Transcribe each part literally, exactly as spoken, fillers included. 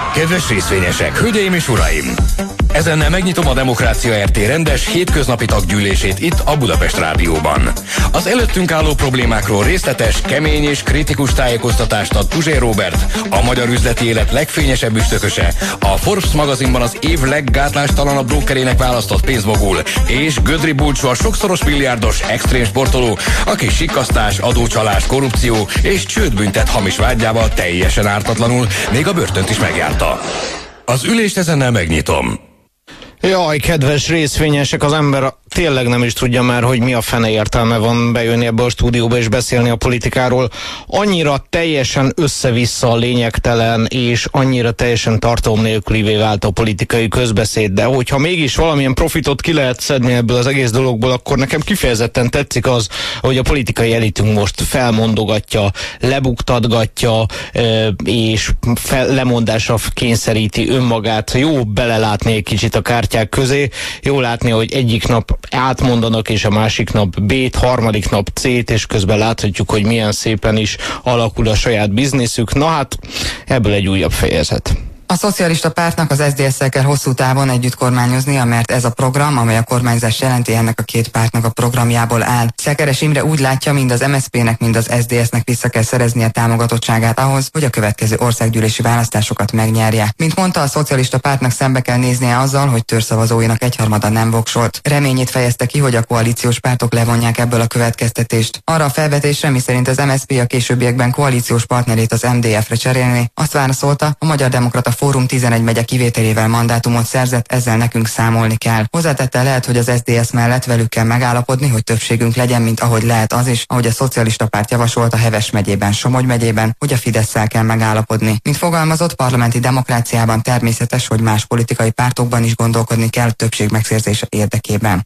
Kedves részvényesek, hölgyeim és uraim! Ezennel megnyitom a Demokrácia er té rendes hétköznapi taggyűlését itt a Budapest Rádióban. Az előttünk álló problémákról részletes, kemény és kritikus tájékoztatást ad Puzsér Róbert, a magyar üzleti élet legfényesebb üstököse, a Forbes magazinban az év leggátlástalabb brókerének választott pénzmogul, és Gödri Bulcsú, a sokszoros milliárdos extrém sportoló, aki sikkasztás, adócsalás, korrupció és csődbüntet hamis vádjával teljesen ártatlanul még a börtönt is megjárta. Az ülést ezennel megnyitom. Jaj, kedves részvényesek, az ember tényleg nem is tudja már, hogy mi a fene értelme van bejönni ebbe a stúdióba és beszélni a politikáról. Annyira teljesen össze-vissza, lényegtelen és annyira teljesen tartalom nélkülivé vált a politikai közbeszéd, de hogyha mégis valamilyen profitot ki lehet szedni ebből az egész dologból, akkor nekem kifejezetten tetszik az, hogy a politikai elitünk most felmondogatja, lebuktatgatja és fel, lemondásra kényszeríti önmagát. Jó belelátni egy kicsit a kártyák közé, jó látni, hogy egyik nap átmondanak, és a másik nap B-t, harmadik nap C-t, és közben láthatjuk, hogy milyen szépen is alakul a saját bizniszük. Na hát, ebből egy újabb fejezet. A szocialista pártnak az es zé dé es-szel kell hosszú távon együtt kormányoznia, mert ez a program, amely a kormányzás jelenti, ennek a két pártnak a programjából áll. Szekeres Imre úgy látja, mind az em es zé pé-nek, mind az es zé dé es-nek vissza kell szereznie támogatottságát ahhoz, hogy a következő országgyűlési választásokat megnyerje. Mint mondta, a szocialista pártnak szembe kell néznie azzal, hogy törzszavazóinak egyharmada nem voksolt. Reményét fejezte ki, hogy a koalíciós pártok levonják ebből a következtetést. Arra a felvetésre, miszerint az em es zé pé a későbbiekben koalíciós partnerét az em dé ef-re cserélni, azt válaszolta, a Magyar Demokrata Fórum tizenegy megye kivételével mandátumot szerzett, ezzel nekünk számolni kell. Hozzátette, lehet, hogy az es zé dé es mellett velük kell megállapodni, hogy többségünk legyen, mint ahogy lehet az is, ahogy a szocialista párt javasolta Heves megyében, Somogy megyében, hogy a Fidesszel kell megállapodni. Mint fogalmazott, parlamenti demokráciában természetes, hogy más politikai pártokban is gondolkodni kell többség megszerzése érdekében.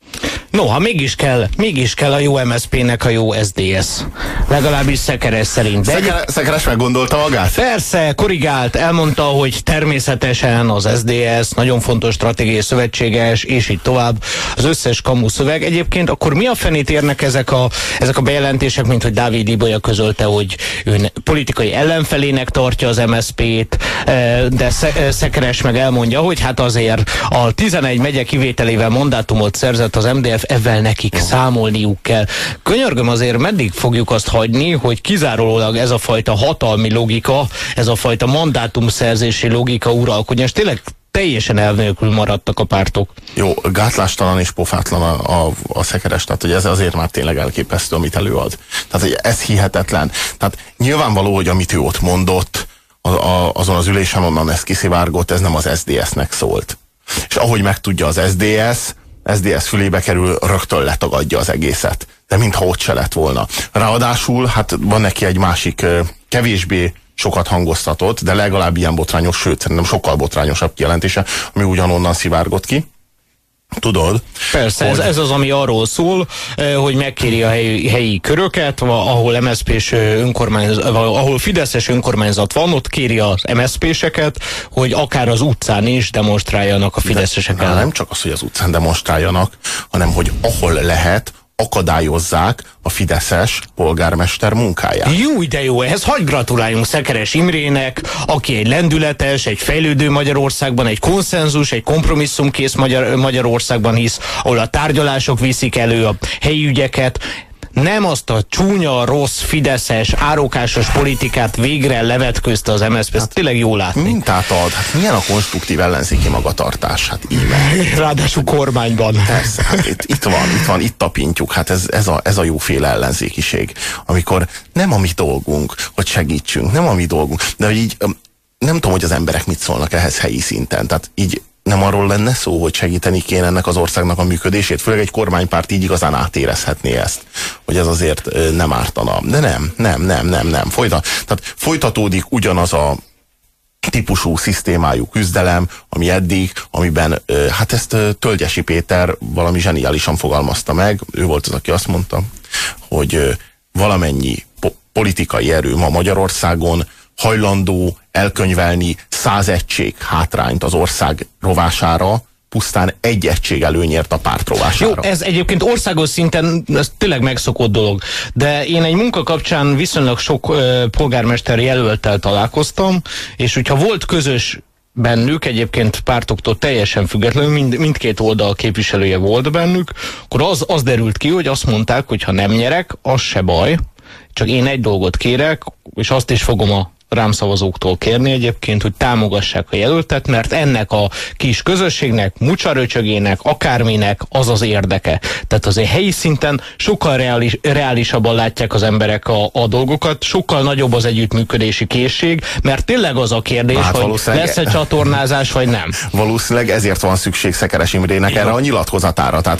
Noha mégis kell, mégis kell a jó em es zé pé-nek a jó es zé dé es. Legalábbis Szekeres szerint. Szekere, egy... Szekeres meggondolta magát? Persze, korrigált, elmondta, hogy természetesen az es zé dé es nagyon fontos stratégiai szövetséges, és így tovább, az összes kamu szöveg. Egyébként akkor mi a fenét érnek ezek a, ezek a bejelentések, mint hogy Dávid Ibolya közölte, hogy ő politikai ellenfelének tartja az em es zé pét, de Szekeres meg elmondja, hogy hát azért a tizenegy megye kivételével mandátumot szerzett az em dé ef, ezzel nekik számolniuk kell. Könyörgöm, azért meddig fogjuk azt hagyni, hogy kizárólag ez a fajta hatalmi logika, ez a fajta mandátumszerzési logika uralkodjon, és tényleg teljesen elv nélkül maradtak a pártok. Jó, gátlástalan és pofátlan a, a, a Szekeres, tehát hogy ez azért már tényleg elképesztő, amit előad. Tehát, hogy ez hihetetlen. Tehát nyilvánvaló, hogy amit ő ott mondott, a, a, azon az ülésen onnan ez kiszivárgott, ez nem az es zé dé es-nek szólt. És ahogy megtudja az es zé dé es, es zé dé es fülébe kerül, rögtön letagadja az egészet. De mintha ott se lett volna. Ráadásul, hát van neki egy másik, kevésbé sokat hangoztatott, de legalább ilyen botrányos, sőt, szerintem sokkal botrányosabb kijelentése, ami ugyanonnan szivárgott ki. Tudod? Persze, hogy... ez, ez az, ami arról szól, hogy megkéri a helyi, helyi köröket, ahol em es zé pés önkormányzat, ahol fideszes önkormányzat van, ott kéri az em es zé péseket, hogy akár az utcán is demonstráljanak a fideszesek ellen. Nem csak az, hogy az utcán demonstráljanak, hanem hogy ahol lehet, akadályozzák a fideszes polgármester munkáját. Jó, de jó, ehhez hagy gratuláljunk Szekeres Imrének, aki egy lendületes, egy fejlődő Magyarországban, egy konszenzus, egy kompromisszumkész Magyar, Magyarországban hisz, ahol a tárgyalások viszik elő a helyi ügyeket, nem azt a csúnya, rossz, fideszes, árókásos politikát végre levetközte az em es zé pé, ezt hát, tényleg jól látni. Mintát ad, hát milyen a konstruktív ellenzéki magatartás, hát íme. Ráadásul kormányban. Persze, hát itt, itt van, itt van, itt tapintjuk, hát ez, ez, a, ez a jóféle ellenzékiség, amikor nem a mi dolgunk, hogy segítsünk, nem a mi dolgunk, de hogy így nem tudom, hogy az emberek mit szólnak ehhez helyi szinten, tehát így nem arról lenne szó, hogy segíteni kéne ennek az országnak a működését, főleg egy kormánypárt így igazán átérezhetné ezt, hogy ez azért nem ártana. De nem, nem, nem, nem, nem. Folyta, tehát folytatódik ugyanaz a típusú szisztémájú küzdelem, ami eddig, amiben, hát ezt Tölgyesi Péter valami zseniálisan fogalmazta meg, ő volt az, aki azt mondta, hogy valamennyi po- politikai erő ma Magyarországon hajlandó elkönyvelni száz egység hátrányt az ország rovására, pusztán egy egység előnyért a párt rovására. Jó, ez egyébként országos szinten ez tényleg megszokott dolog, de én egy munka kapcsán viszonylag sok ö, polgármester jelölttel találkoztam, és hogyha volt közös bennük, egyébként pártoktól teljesen függetlenül, mind, mindkét oldal képviselője volt bennük, akkor az, az derült ki, hogy azt mondták, hogy ha nem nyerek, az se baj, csak én egy dolgot kérek, és azt is fogom a rám szavazóktól kérni egyébként, hogy támogassák a jelöltet, mert ennek a kis közösségnek, mucsaröcsögének, akárminek az az érdeke. Tehát azért helyi szinten sokkal reális, reálisabban látják az emberek a, a dolgokat, sokkal nagyobb az együttműködési készség, mert tényleg az a kérdés, hát, hogy lesz-e csatornázás, vagy nem. Valószínűleg ezért van szükség Szekeres Imrének igen. erre a nyilatkozatára. Tehát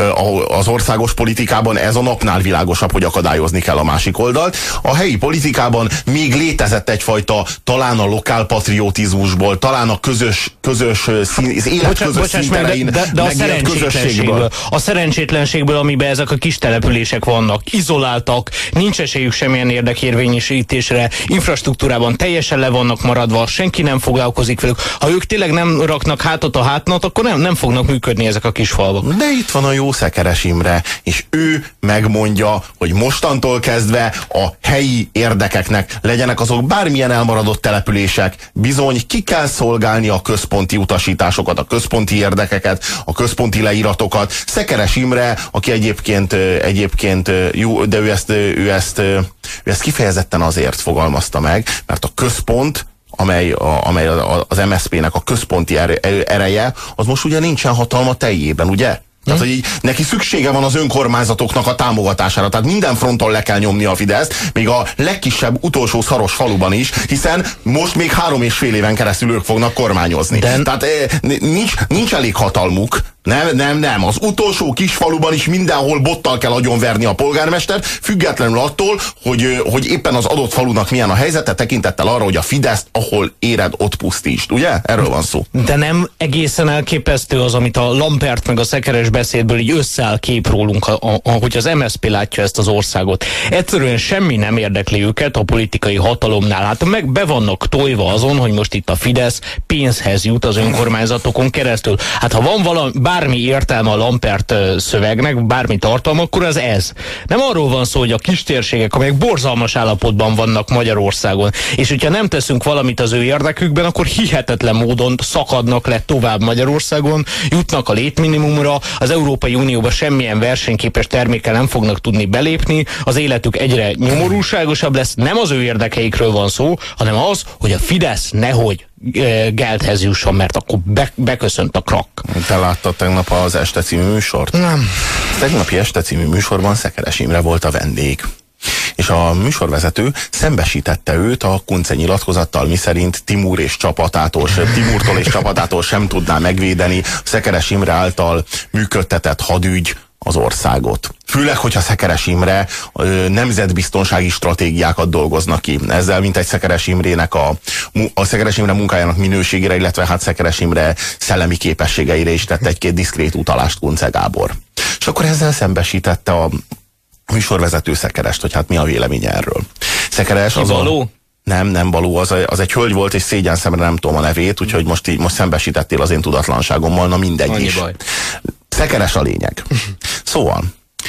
az országos politikában ez a napnál világosabb, hogy akadályozni kell a másik oldalt. A helyi politikában még létezett egy egyfajta, talán a lokálpatriotizmusból, talán a közös, közös szín, az élet Bocsán, közös színterein de, de a szerencsétlenségből, a szerencsétlenségből, amiben ezek a kis települések vannak, izoláltak, nincs esélyük semmilyen érdekérvényesítésre, infrastruktúrában teljesen le vannak maradva, senki nem foglalkozik velük. Ha ők tényleg nem raknak hátat a hátnak, akkor nem, nem fognak működni ezek a kis falvak. De itt van a jó Szekeres Imre, és ő megmondja, hogy mostantól kezdve a helyi érdekeknek legyenek azok bármi milyen elmaradott települések, bizony ki kell szolgálni a központi utasításokat, a központi érdekeket, a központi leíratokat. Szekeres Imre, aki egyébként, egyébként jó, de ő ezt, ő, ezt, ő ezt kifejezetten azért fogalmazta meg, mert a központ, amely, a, amely az em es zé pé-nek a központi ereje, az most ugye nincsen hatalma teljében, ugye? Tehát, hogy így, neki szüksége van az önkormányzatoknak a támogatására. Tehát minden fronton le kell nyomni a Fideszt, még a legkisebb utolsó szaros faluban is, hiszen most még három és fél éven keresztül ők fognak kormányozni. De... Tehát nincs, nincs elég hatalmuk. Nem, nem, nem. Az utolsó kis faluban is mindenhol bottal kell agyonverni a polgármestert, függetlenül attól, hogy, hogy éppen az adott falunak milyen a helyzete, tekintettel arra, hogy a Fideszt, ahol éred, ott pusztítsd. Ugye? Erről van szó. De nem egészen elképesztő az, amit a Lampert meg a Szekeres beszédből így összeáll kép rólunk, ahogy az em es zé pé látja ezt az országot. Egyszerűen semmi nem érdekli őket a politikai hatalomnál. Hát meg be vannak tojva azon, hogy most itt a Fidesz pénzhez jut az önkormányzatokon keresztül. Hát ha van valami, bármi értelme a Lampert szövegnek, bármi tartalma, akkor az ez. Nem arról van szó, hogy a kistérségek, amelyek borzalmas állapotban vannak Magyarországon, és hogyha nem teszünk valamit az ő érdekükben, akkor hihetetlen módon szakadnak le tovább Magyarországon, jutnak a létminimumra, az Európai Unióba semmilyen versenyképes termékkel nem fognak tudni belépni, az életük egyre nyomorúságosabb lesz, nem az ő érdekeikről van szó, hanem az, hogy a Fidesz nehogy e, gelthez jusson, mert akkor be, beköszönt a krak. Te láttad tegnap az Este című műsort? Nem. A tegnapi Este című műsorban Szekeres Imre volt a vendég. És a műsorvezető szembesítette őt a Kunce nyilatkozattal, miszerint Timur és csapatától, Timurtól és csapatától sem tudná megvédeni Szekeres Imre által működtetett hadügy az országot. Főleg, hogyha Szekeres Imre ö, nemzetbiztonsági stratégiákat dolgoznak ki. Ezzel mint egy Szekeres Imrének a, a Szekeres Imre munkájának minőségére, illetve hát Szekeres Imre szellemi képességeire is tett egy-két diszkrét utalást Kunce Gábor. És akkor ezzel szembesítette a műsorvezető Szekerest, hogy hát mi a véleménye erről. Szekeres az Baló? A, nem, nem Baló, az, az egy hölgy volt, és szégyen szemre nem tudom a nevét, úgyhogy most, így, most szembesítettél az én tudatlanságommal, na mindegy annyi is. Baj. Szekeres a lényeg. Szóval,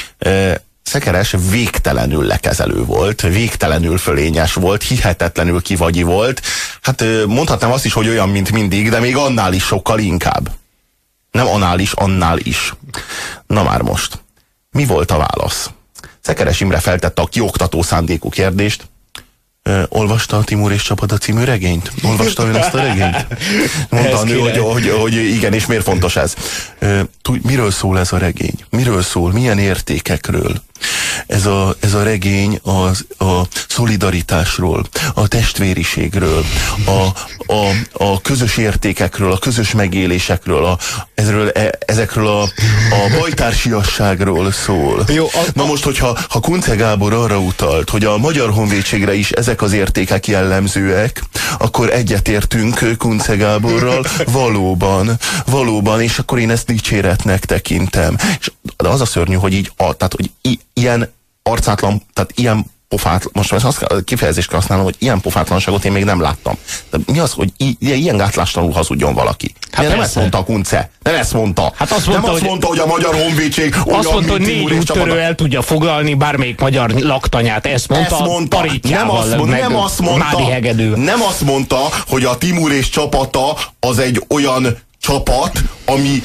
Szekeres végtelenül lekezelő volt, végtelenül fölényes volt, hihetetlenül kivagyi volt. Hát mondhatnám azt is, hogy olyan, mint mindig, de még annál is sokkal inkább. Nem annál is, annál is. Na már most. Mi volt a válasz? Szekeres Imre feltette a kioktató szándékú kérdést. Ö, olvasta a Timur és csapata című regényt? Olvasta ön ezt a regényt? Mondta a nő, hogy, hogy, hogy igen, és miért fontos ez? Ö, miről szól ez a regény? Miről szól? Milyen értékekről? Ez a, ez a regény az, a szolidaritásról, a testvériségről, a, a, a közös értékekről, a közös megélésekről, a, ezről, e, ezekről a, a bajtársiasságról szól. Jó, a, Na most, hogyha ha Kunce Gábor arra utalt, hogy a Magyar Honvédségre is ezek az értékek jellemzőek, akkor egyetértünk Kunce Gáborral, valóban, valóban, és akkor én ezt dicséretnek tekintem. És de az a szörnyű, hogy így, a, tehát, hogy i, ilyen arcátlan, tehát ilyen pofátlan, most már azt kifejezést kell használnom, hogy ilyen pofátlanságot én még nem láttam. De mi az, hogy i- ilyen gátlástalanul hazudjon valaki? Hát nem ezt mondta a Kunce. Nem ezt mondta. Hát azt mondta, nem azt hogy, mondta, hogy a Magyar Honvédség olyan, azt mondta, hogy négy úttörő csapata. el tudja foglalni bármelyik magyar laktanyát. Ezt mondta, ezt mondta. Nem azt, mond, nem, azt mondta nem azt mondta, hogy a Timur és csapata az egy olyan csapat, ami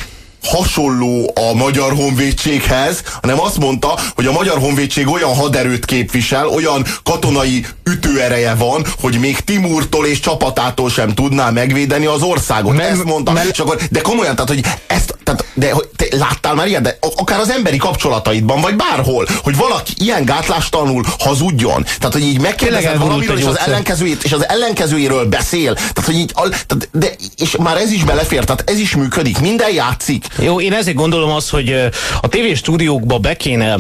hasonló a Magyar Honvédséghez, hanem azt mondta, hogy a Magyar Honvédség olyan haderőt képvisel, olyan katonai ütőereje van, hogy még Timurtól és csapatától sem tudná megvédeni az országot. Men, ezt mondta. Men, és akkor, de komolyan, tehát, hogy ezt, tehát, de te láttál már ilyen, de akár az emberi kapcsolataidban, vagy bárhol, hogy valaki ilyen gátlástalanul hazudjon. Tehát, hogy így megkérdezed valamiről, és az ellenkezőjét, és az ellenkezőjéről beszél. Tehát, hogy így, tehát, de, és már ez is belefér, tehát ez is működik, minden játszik. Jó, én ezért gondolom azt, hogy a tévéstúdiókba be kéne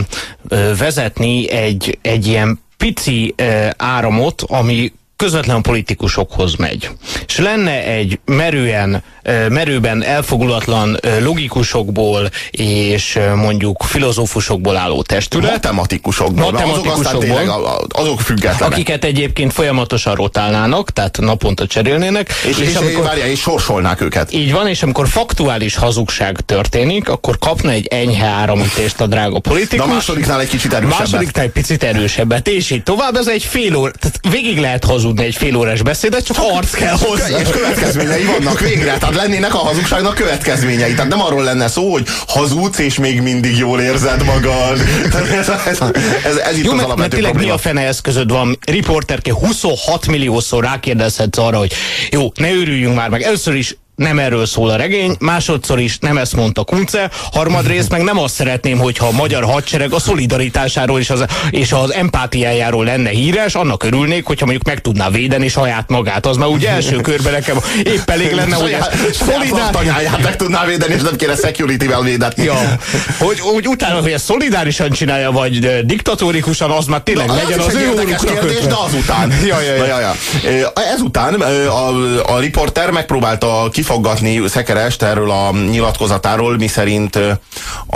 vezetni egy, egy ilyen pici áramot, ami közvetlen politikusokhoz megy. És lenne egy merően, merőben elfogulatlan logikusokból és mondjuk filozófusokból álló testület. Matematikusokból. Matematikusokból. Azok, tényleg, azok függetlenek. Akiket egyébként folyamatosan rotálnának, tehát naponta cserélnének. És, és, és, amikor, várjál, és sorsolnák őket. Így van, és amikor faktuális hazugság történik, akkor kapna egy enyhe áramütést a drága politikus. De a másodiknál egy kicsit erősebbet. Másodiknál egy picit erősebbet, és így tovább. Ez egy fél óra, tehát végig lehet hazudni egy fél órás beszédet, csak arc kell hozzá. És következményei vannak végre, tehát lennének a hazugságnak következményei. Tehát nem arról lenne szó, hogy hazudsz, és még mindig jól érzed magad. Ez, ez, ez, ez itt jó, az mert, alapvető mert tényleg mi a fene eszközöd van? Riporterként huszonhat milliószor rákérdezhetsz arra, hogy jó, ne őrüljünk már meg. Először is nem erről szól a regény, másodszor is nem ezt mondta Kunce, harmadrészt meg nem azt szeretném, hogyha a magyar hadsereg a szolidaritásáról és az, és az empátiájáról lenne híres, annak örülnék, hogyha mondjuk meg tudná védeni saját magát. Az már úgy első körben nekem épp elég lenne, hogy szolidárisan meg tudná védeni, és nem kéne security-vel védetni. Ja, hogy, hogy utána, hogy ezt szolidárisan csinálja, vagy diktatórikusan, az már tényleg Na, legyen az, az ő órukra kötve. De azután. ja, ja, ja. Ja, ja. Ezután a, a riporter megpróbálta kifaggatni Szekerest erről a nyilatkozatáról, miszerint a,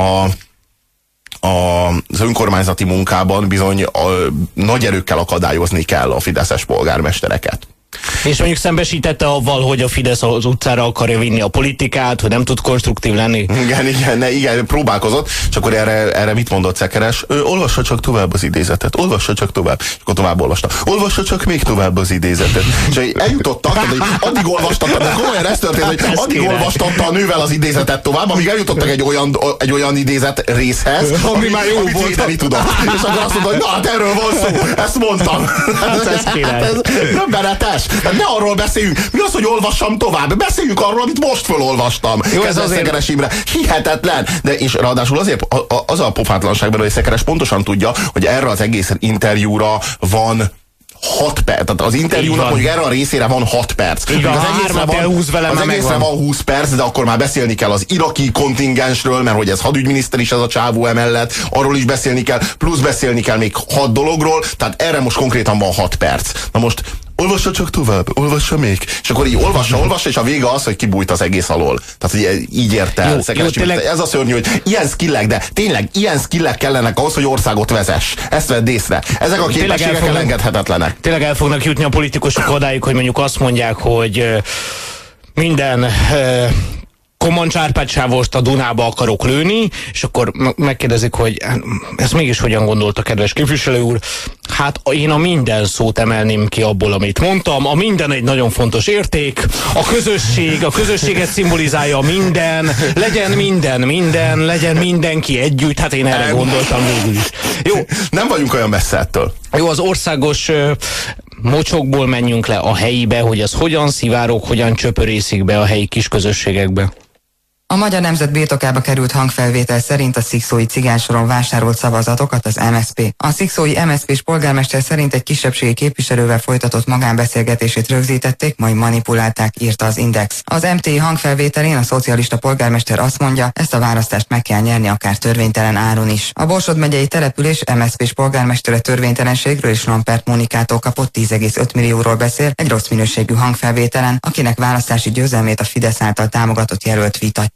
a, az önkormányzati munkában bizony a, nagy erőkkel akadályozni kell a fideszes polgármestereket. És mondjuk szembesítette avval, hogy a Fidesz az utcára akarja vinni a politikát, hogy nem tud konstruktív lenni. Igen, igen, ne, igen, próbálkozott, és akkor erre, erre mit mondott Szekeres? Ő, olvassa csak tovább az idézetet, olvassa csak tovább, és akkor tovább olvasta. Olvassa csak még tovább az idézetet. És eljutottak, tehát, hogy addig olvastatta, de komolyan ez történt, hogy addig olvastatta a nővel az idézetet tovább, amíg eljutottak egy olyan, egy olyan idézet részhez, ami, ami már jó amit védeni tudott. És akkor azt mondta, hogy na hát erről van szó, ezt mondtam. Hát ez király. Ez döbbenetes. Ne arról beszéljünk. Mi az, hogy olvassam tovább? Beszéljünk arról, amit most felolvastam. Jó, ez az Szekeres Imre. Hihetetlen. De és ráadásul azért a, a, az a pofátlanságban, hogy Szekeres pontosan tudja, hogy erre az egész interjúra van hat perc. Tehát az interjúnak mondjuk erre a részére van hat perc. Igen, az egészre van, az egészre van húsz perc, de akkor már beszélni kell az iraki kontingensről, mert hogy ez hadügyminiszter is ez a csávó emellett, arról is beszélni kell, plusz beszélni kell még hat dologról, tehát erre most konkrétan van hat perc. Na most olvassa csak tovább, olvassa még. És akkor így olvassa, olvassa, és a vége az, hogy kibújt az egész alól. Tehát, hogy így ért el. Jó, jó, tényleg... Ez a szörnyű, hogy ilyen skillek, de tényleg ilyen skillek kellenek ahhoz, hogy országot vezess. Ezt vedd észre. Ezek a képességek elengedhetetlenek. Tényleg el fognak jutni a politikusok odáig, hogy mondjuk azt mondják, hogy minden... Uh, Komancs Árpád sávost a Dunába akarok lőni, és akkor megkérdezik, hogy ezt mégis hogyan gondolta, kedves képviselő úr? Hát én a minden szót emelném ki abból, amit mondtam. A minden egy nagyon fontos érték. A közösség, a közösséget szimbolizálja minden. Legyen minden, minden, legyen mindenki együtt. Hát én erre gondoltam végül is. Jó. Nem vagyunk olyan messze ettől. Jó, az országos uh, mocsokból menjünk le a helyibe, hogy ez hogyan szivárog, hogyan csöpörészik be a helyi kisközösségekbe. A Magyar Nemzet birtokába került hangfelvétel szerint a szikszói cigánysoron vásárolt szavazatokat az em es zé pé. A szikszói em es zé pés polgármester szerint egy kisebbségi képviselővel folytatott magánbeszélgetését rögzítették, majd manipulálták, írta az Index. Az em té i hangfelvételén a szocialista polgármester azt mondja, ezt a választást meg kell nyerni akár törvénytelen áron is. A Borsod megyei település em es zé pés polgármestere törvénytelenségről és Lampert Mónikától kapott tíz egész öt millióról beszél egy rossz minőségű hangfelvételen, akinek választási győzelmét a Fidesz által támogatott jelölt vitatja.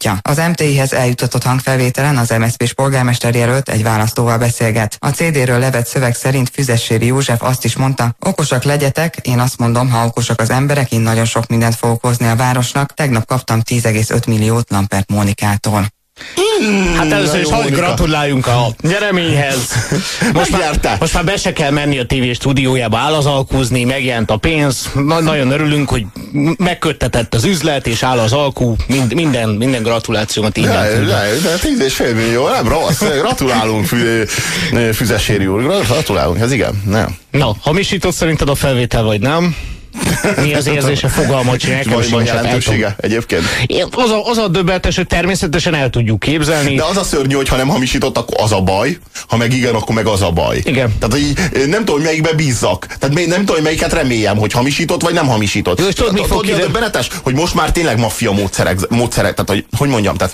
támogatja. Az em té i-hez eljutatott hangfelvételen az em es zé pés polgármester jelölt egy választóval beszélget. A cé dé-ről levett szöveg szerint Füzesséri József azt is mondta: okosak legyetek, én azt mondom, ha okosak az emberek, én nagyon sok mindent fogok hozni a városnak. Tegnap kaptam tíz egész öt milliót Lampert Mónikától. Hmm, hát először is hadd gratuláljunk a nyereményhez. Most már, most már be se kell menni a tévé stúdiójába állazalkúzni, megjelent a pénz. Na, nagyon örülünk, hogy megköttetett az üzlet, és áll az alkú. Mind, minden, minden gratulációmat így de, de, de tíz és fél millió, nem rossz. Gratulálunk, Fü, Füzesséri úr. Gratulálunk, ez igen. Nem. Na, hamisított szerinted a felvétel, vagy nem? Mi az érzése, fogalmat csinálják? Van, van jelentősége egyébként? Az a, az a döbbenetes, hogy természetesen el tudjuk képzelni. De az a szörnyű, hogy ha nem hamisított, akkor az a baj, ha meg igen, akkor meg az a baj. Igen. Tehát így, nem tudom, hogy melyikbe bízzak. Tehát nem tudom, hogy melyiket reméljem, hogy hamisított, vagy nem hamisított. Jó, és tudod, mi fog a döbbenetes, hogy most már tényleg maffia módszerek, módszerek tehát hogy, hogy mondjam, tehát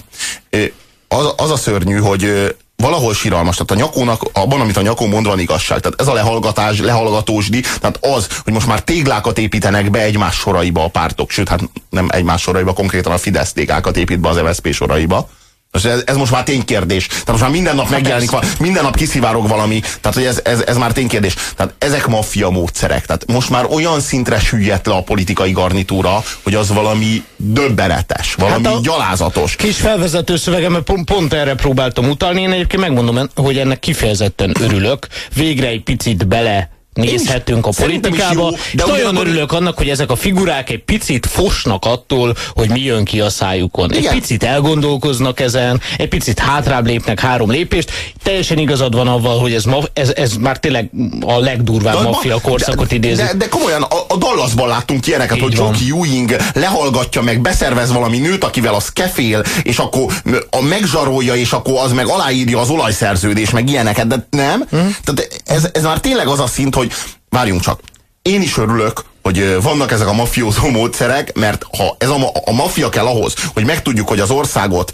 az, az a szörnyű, hogy valahol siralmas, tehát a nyakónak, abban, amit a nyakó mond, van igazság. Tehát ez a lehallgatás, lehallgatósdi, tehát az, hogy most már téglákat építenek be egymás soraiba a pártok, sőt, hát nem egymás soraiba, konkrétan a Fidesz téglákat épít be az em es zé pé soraiba. Ez, ez most már ténykérdés. Tehát most már minden nap megjelenik, minden nap kiszivárog valami, tehát hogy ez, ez, ez már ténykérdés. Tehát ezek maffia módszerek. Tehát most már olyan szintre süllyedt le a politikai garnitúra, hogy az valami döbbenetes, valami hát gyalázatos. Kis felvezető szövegem, pont, pont erre próbáltam utalni. Én egyébként megmondom, hogy ennek kifejezetten örülök. Végre egy picit bele nézhetünk a politikába, jó, de és nagyon örülök annak, hogy ezek a figurák egy picit fosnak attól, hogy mi jön ki a szájukon. Egy Igen. picit elgondolkoznak ezen, egy picit hátrább lépnek három lépést. Teljesen igazad van avval, hogy ez, ma, ez, ez már tényleg a legdurvább maffia korszakot idézi. De, de komolyan, a, a Dallasban láttunk ilyeneket, így hogy Jockey Ewing lehallgatja meg, beszervez valami nőt, akivel az kefél, és akkor a megzsarolja, és akkor az meg aláírja az olajszerződés, meg ilyeneket, de nem? Hmm. Tehát ez, ez már tényleg az a szint, hogy várjunk csak, én is örülök, hogy vannak ezek a mafiózó módszerek, mert ha ez a, a maffia kell ahhoz, hogy megtudjuk, hogy az országot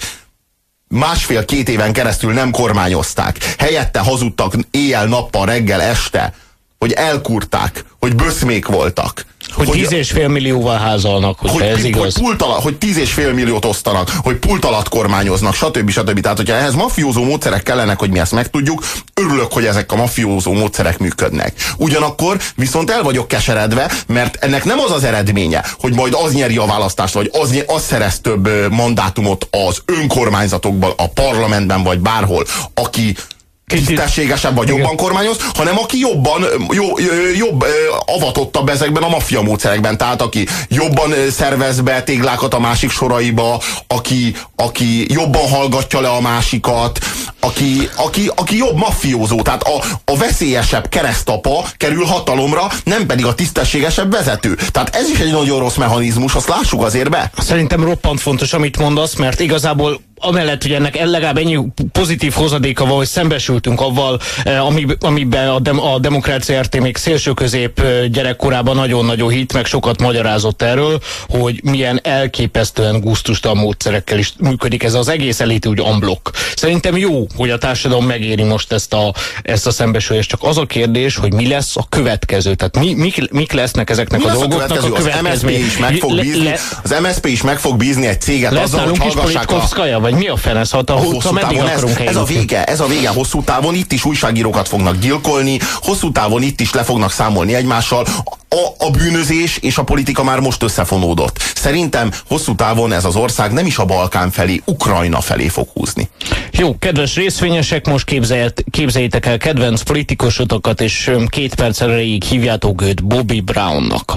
másfél-két éven keresztül nem kormányozták, helyette hazudtak éjjel-nappal, reggel, este, hogy elkurták, hogy böszmék voltak. Hogy tíz és fél millióval házalnak, hogy, hogy ez igaz. Hogy, alatt, hogy tíz és fél milliót osztanak, hogy pult alatt kormányoznak, stb. stb. Tehát, hogyha ehhez mafiózó módszerek kellenek, hogy mi ezt megtudjuk, örülök, hogy ezek a mafiózó módszerek működnek. Ugyanakkor viszont el vagyok keseredve, mert ennek nem az az eredménye, hogy majd az nyeri a választást, vagy az, az szerez több mandátumot az önkormányzatokban, a parlamentben, vagy bárhol, aki tisztességesebb vagy jobban kormányoz, hanem aki jobban, jó, jobb avatottabb ezekben a maffia módszerekben. Tehát aki jobban szervez be téglákat a másik soraiba, aki, aki jobban hallgatja le a másikat, aki, aki, aki jobb maffiózó. Tehát a, a veszélyesebb keresztapa kerül hatalomra, nem pedig a tisztességesebb vezető. Tehát ez is egy nagyon rossz mechanizmus, azt lássuk azért be. Szerintem roppant fontos, amit mondasz, mert igazából amellett, hogy ennek legalább ennyi pozitív hozadéka van, hogy szembesültünk avval, ami, amiben a, dem, a Demokrácia er té még szélsőközép gyerekkorában nagyon-nagyon hit, meg sokat magyarázott erről, hogy milyen elképesztően gusztustalan módszerekkel is működik ez az egész elit, úgy unblock. Szerintem jó, hogy a társadalom megéri most ezt a, ezt a szembesülést, csak az a kérdés, hogy mi lesz a következő, tehát mi, mik, mik lesznek ezeknek mi a lesz dolgoknak a, a következmény. Az em es zé pé is meg fog bízni, le, az em es zé pé is meg fog bízni egy céget lesz azzal, hogy hallgassák a... vagy mi a fenesz, ha a hosszú távon ez, ez a vége, ez a vége hosszú távon, itt is újságírókat fognak gyilkolni, hosszú távon itt is le fognak számolni egymással, a, a bűnözés és a politika már most összefonódott. Szerintem hosszú távon ez az ország nem is a Balkán felé, Ukrajna felé fog húzni. Jó, kedves részvényesek, most képzelt, képzeljétek el kedvenc politikusotokat, és két perc erejéig hívjátok őt Bobby Brownnak.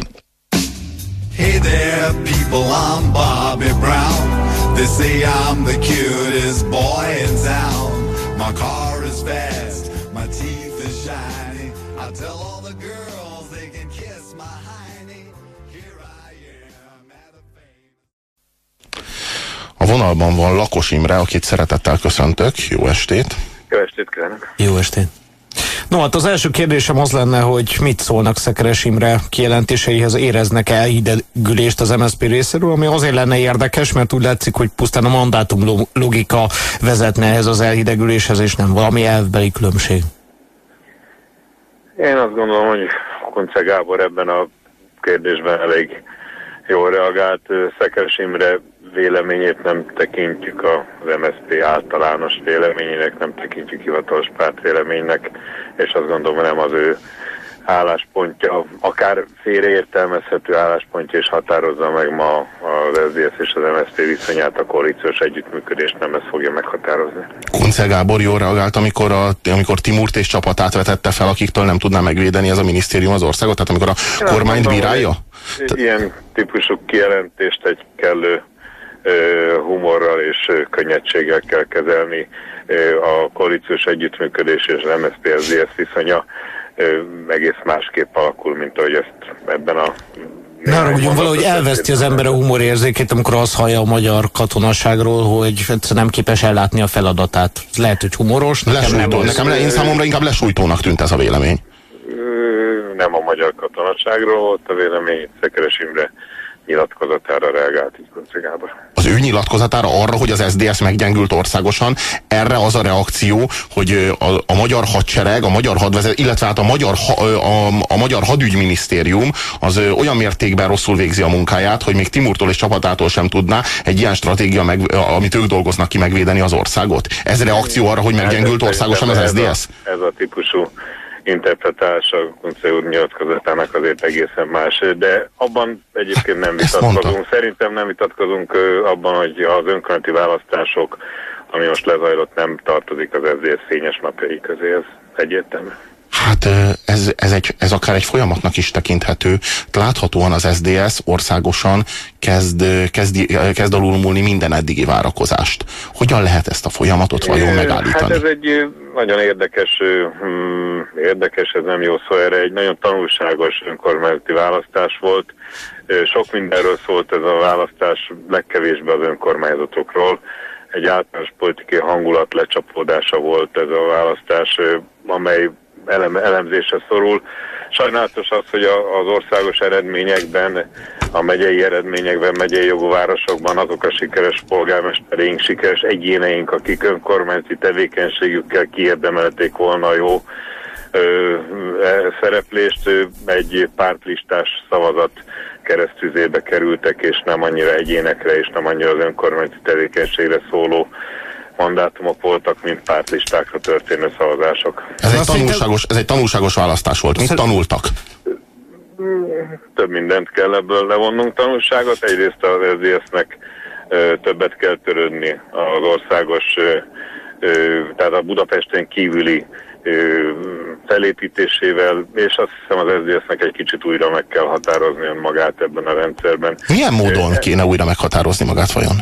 Hey there, people, I'm Bobby Brown. They say I'm the cutest boy in town. My car is fast, my teeth are shiny. I tell all the girls they can kiss my hiney. Here I am at a fame. A vonalban van Lakos Imre, akit szeretettel köszöntök. Jó estét! Jó estét kívánok! Jó estét! No, hát az első kérdésem az lenne, hogy mit szólnak Szekeres Imre kijelentéseihez, éreznek el hidegülést az em es zé pé részéről, ami azért lenne érdekes, mert úgy látszik, hogy pusztán a mandátum logika vezetne ehhez az elhidegüléshez, és nem valami elvbeli különbség. Én azt gondolom, hogy Kunce Gábor ebben a kérdésben elég jól reagált. Szekeres Imre véleményét nem tekintjük az em es zé pé általános véleményének, nem tekintjük hivatalos párt véleménynek, és azt gondolom, nem az ő álláspontja, akár félreértelmezhető álláspontja, és határozza meg ma az es zé es és az em es zé pé viszonyát, a koalíciós együttműködést nem ez fogja meghatározni. Kunce Gábor jól reagált, amikor, a, amikor Timurt és csapatát vetette fel, akiktől nem tudná megvédeni ez a minisztérium az országot, tehát amikor a Én kormányt bírálja? Ilyen típusú kijelentést egy kellő uh, humorral és uh, könnyedséggel kell kezelni. Uh, a koalíciós együttműködés és az em es zé pé es zé es viszonya egész másképp alakul, mint ahogy ezt ebben a... Ne arra, ugyan valahogy elveszti az ember a humorérzékét, amikor azt hallja a magyar katonaságról, hogy nem képes ellátni a feladatát. Lehet, hogy humoros, nekem nem az. Nekem le, én számomra inkább lesújtónak tűnt ez a vélemény. Nem a magyar katonaságról volt a vélemény, Szekeres Imre nyilatkozatára reagált így Kunce Gábor. Az ő nyilatkozatára arra, hogy az es zé dé es meggyengült országosan, erre az a reakció, hogy a, a magyar hadsereg, a magyar hadvezet, illetve hát a magyar, a, a magyar hadügyminisztérium az olyan mértékben rosszul végzi a munkáját, hogy még Timurtól és csapatától sem tudná egy ilyen stratégia, meg, amit ők dolgoznak ki, megvédeni az országot. Ez reakció arra, hogy meggyengült országosan az es zé dé es? Ez a, ez a típusú interpretálása Kunce úr nyilatkozatának azért egészen más, de abban egyébként nem vitatkozunk. Szerintem nem vitatkozunk abban, hogy az önkormányzati választások, ami most lezajlott, nem tartozik az es zé es fényes napjai közé, ez egyértelmű. Hát ez, ez, egy, ez akár egy folyamatnak is tekinthető. Láthatóan az es dé es országosan kezd, kezd, kezd alulmúlni minden eddigi várakozást. Hogyan lehet ezt a folyamatot vajon megállítani? Hát ez egy nagyon érdekes, érdekes, ez nem jó szó erre, egy nagyon tanulságos önkormányzati választás volt. Sok mindenről szólt ez a választás, legkevésbé az önkormányzatokról. Egy általános politikai hangulat lecsapódása volt ez a választás, amely Elem, elemzésre szorul. Sajnálatos az, hogy a, az országos eredményekben, a megyei eredményekben, megyei jogú városokban azok a sikeres polgármestereink, sikeres egyéneink, akik önkormányzati tevékenységükkel kiérdemelték volna a jó ö, e, szereplést, ö, egy pártlistás szavazat keresztüzébe kerültek, és nem annyira egyénekre, és nem annyira az önkormányzati tevékenységre szóló mandátumok voltak, mint pártlistákra történő szavazások. Ez egy, tanulságos, ez egy tanulságos választás volt. Mit tanultak? Több mindent kell ebből levonnunk tanulságot. Egyrészt az es zé es-nek többet kell törődni az országos, ö, ö, tehát a Budapesten kívüli ö, felépítésével, és azt hiszem az es zé es-nek egy kicsit újra meg kell határozni önmagát ebben a rendszerben. Milyen módon ö, kéne újra meghatározni magát vajon?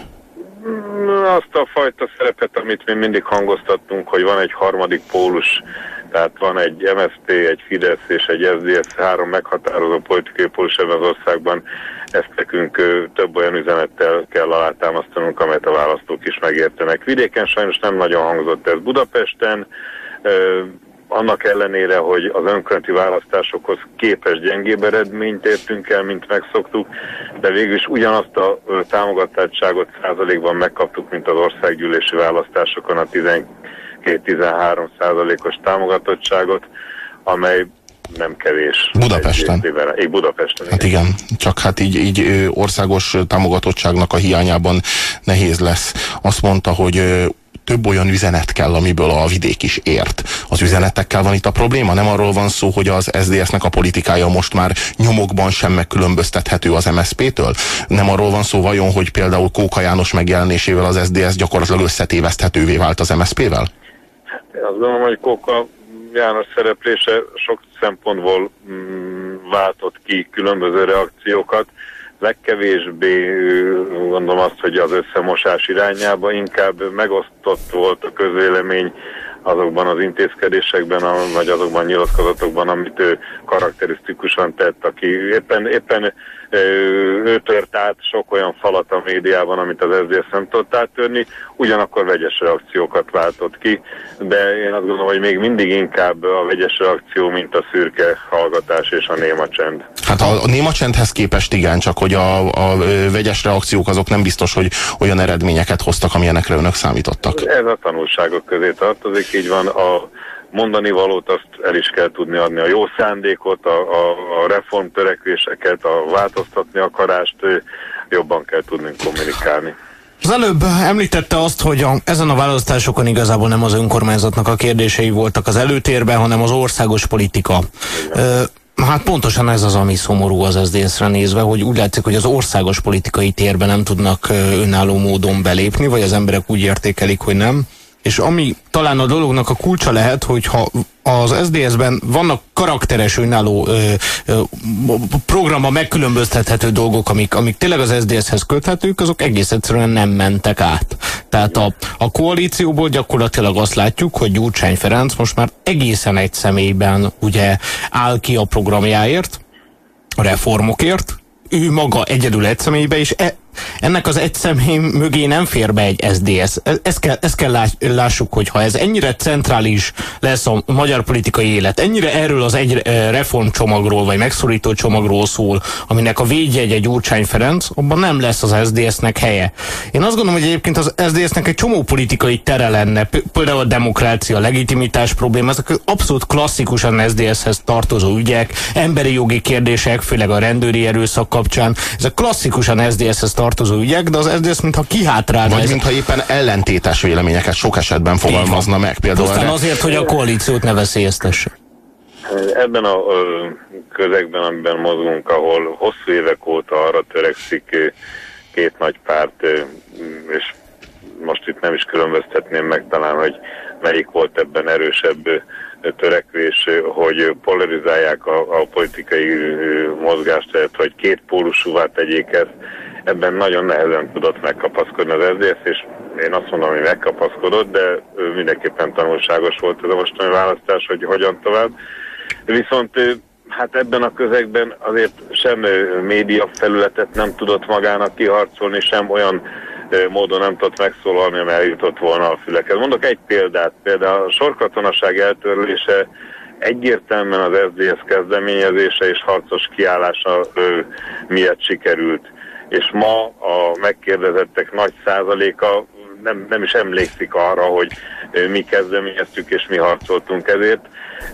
Azt a fajta szerepet, amit mi mindig hangoztattunk, hogy van egy harmadik pólus, tehát van egy em es zé pé, egy Fidesz és egy es zé es, három meghatározó politikai pólus ebben az országban. Ezt nekünk több olyan üzenettel kell alátámasztanunk, amelyet a választók is megértenek. Vidéken sajnos nem nagyon hangzott ez. Budapesten, annak ellenére, hogy az önkormányzati választásokhoz képes gyengébb eredményt értünk el, mint megszoktuk, de végül is ugyanazt a támogatottságot százalékban megkaptuk, mint az országgyűlési választásokon a tizenkét-tizenhárom százalékos támogatottságot, amely nem kevés. Budapesten. Egy Budapesten. Hát igen, csak hát így, így országos támogatottságnak a hiányában nehéz lesz. Azt mondta, hogy több olyan üzenet kell, amiből a vidék is ért. Az üzenetekkel van itt a probléma? Nem arról van szó, hogy az es zé es-nek a politikája most már nyomokban sem megkülönböztethető az em es zé pé-től? Nem arról van szó vajon, hogy például Kóka János megjelenésével az es zé es gyakorlatilag összetéveszthetővé vált az em es zé pé-vel? Én azt gondolom, hogy Kóka János szereplése sok szempontból mm, váltott ki különböző reakciókat. Legkevésbé gondolom azt, hogy az összemosás irányába, inkább megosztott volt a közvélemény azokban az intézkedésekben, vagy azokban a nyilatkozatokban, amit ő karakterisztikusan tett, aki éppen, éppen ő tört át sok olyan falat a médiában, amit az es zé es nem tudott áttörni, ugyanakkor vegyes reakciókat váltott ki, de én azt gondolom, hogy még mindig inkább a vegyes reakció, mint a szürke hallgatás és a néma csend. Hát a, a néma csendhez képest igen, csak hogy a, a vegyes reakciók azok nem biztos, hogy olyan eredményeket hoztak, amilyenekre önök számítottak. Ez a tanulságok közé tartozik, így van. A mondani valót azt el is kell tudni adni, a jó szándékot, a, a, a reformtörekvéseket, a változtatni akarást jobban kell tudnunk kommunikálni. Az előbb említette azt, hogy a, ezen a választásokon igazából nem az önkormányzatnak a kérdései voltak az előtérben, hanem az országos politika. Ö, hát pontosan ez az, ami szomorú az es zé es-re nézve, hogy úgy látszik, hogy az országos politikai térben nem tudnak önálló módon belépni, vagy az emberek úgy értékelik, hogy nem. És ami talán a dolognak a kulcsa lehet, hogyha az es zé es-ben vannak karakteres, önálló ö, ö, programba megkülönböztethető dolgok, amik, amik tényleg az es zé es-hez köthetők, azok egész egyszerűen nem mentek át. Tehát a, a koalícióból gyakorlatilag azt látjuk, hogy Gyurcsány Ferenc most már egészen egy személyben ugye áll ki a programjáért, a reformokért, ő maga egyedül egy személybe, és e, ennek az egy személy mögé nem fér be egy es zé es. Ezt kell, ezt kell lássuk, hogy ha ez ennyire centrális lesz a magyar politikai élet, ennyire erről az egy reformcsomagról, vagy megszorító csomagról szól, aminek a védjegye Gyurcsány Ferenc, abban nem lesz az es zé es-nek helye. Én azt gondolom, hogy egyébként az es zé es-nek egy csomó politikai tere lenne, például a demokrácia, a legitimitás probléma, ezek abszolút klasszikusan es zé es-hez tartozó ügyek, emberi jogi kérdések, főleg a rendőri erőszak kapcsán, ezek klasszikusan es zé es-hez tartozó ügyek, de az es zé es mintha kihátrálna. Vagy mintha éppen ellentétes véleményeket sok esetben fogalmazna meg. Például Pusztán azért, hogy a koalíciót ne veszélyeztesse. Ebben a közegben, amiben mozgunk, ahol hosszú évek óta arra törekszik két nagy párt, és most itt nem is különböztetném meg talán, hogy melyik volt ebben erősebb törekvés, hogy polarizálják a, a politikai mozgást, hogy két pólusúvá tegyék ezt. Ebben nagyon nehezen tudott megkapaszkodni az es zé es, és én azt mondom, hogy megkapaszkodott, de mindenképpen tanulságos volt ez a mostani választás, hogy hogyan tovább. Viszont hát ebben a közegben azért sem média felületet nem tudott magának kiharcolni, sem olyan módon nem tudott megszólalni, amely eljutott volna a fülekhez. Mondok egy példát, például a sorkatonaság eltörlése egyértelműen az es zé es kezdeményezése és harcos kiállása miatt sikerült. És ma a megkérdezettek nagy százaléka nem, nem is emlékszik arra, hogy mi kezdeményeztük és mi harcoltunk ezért.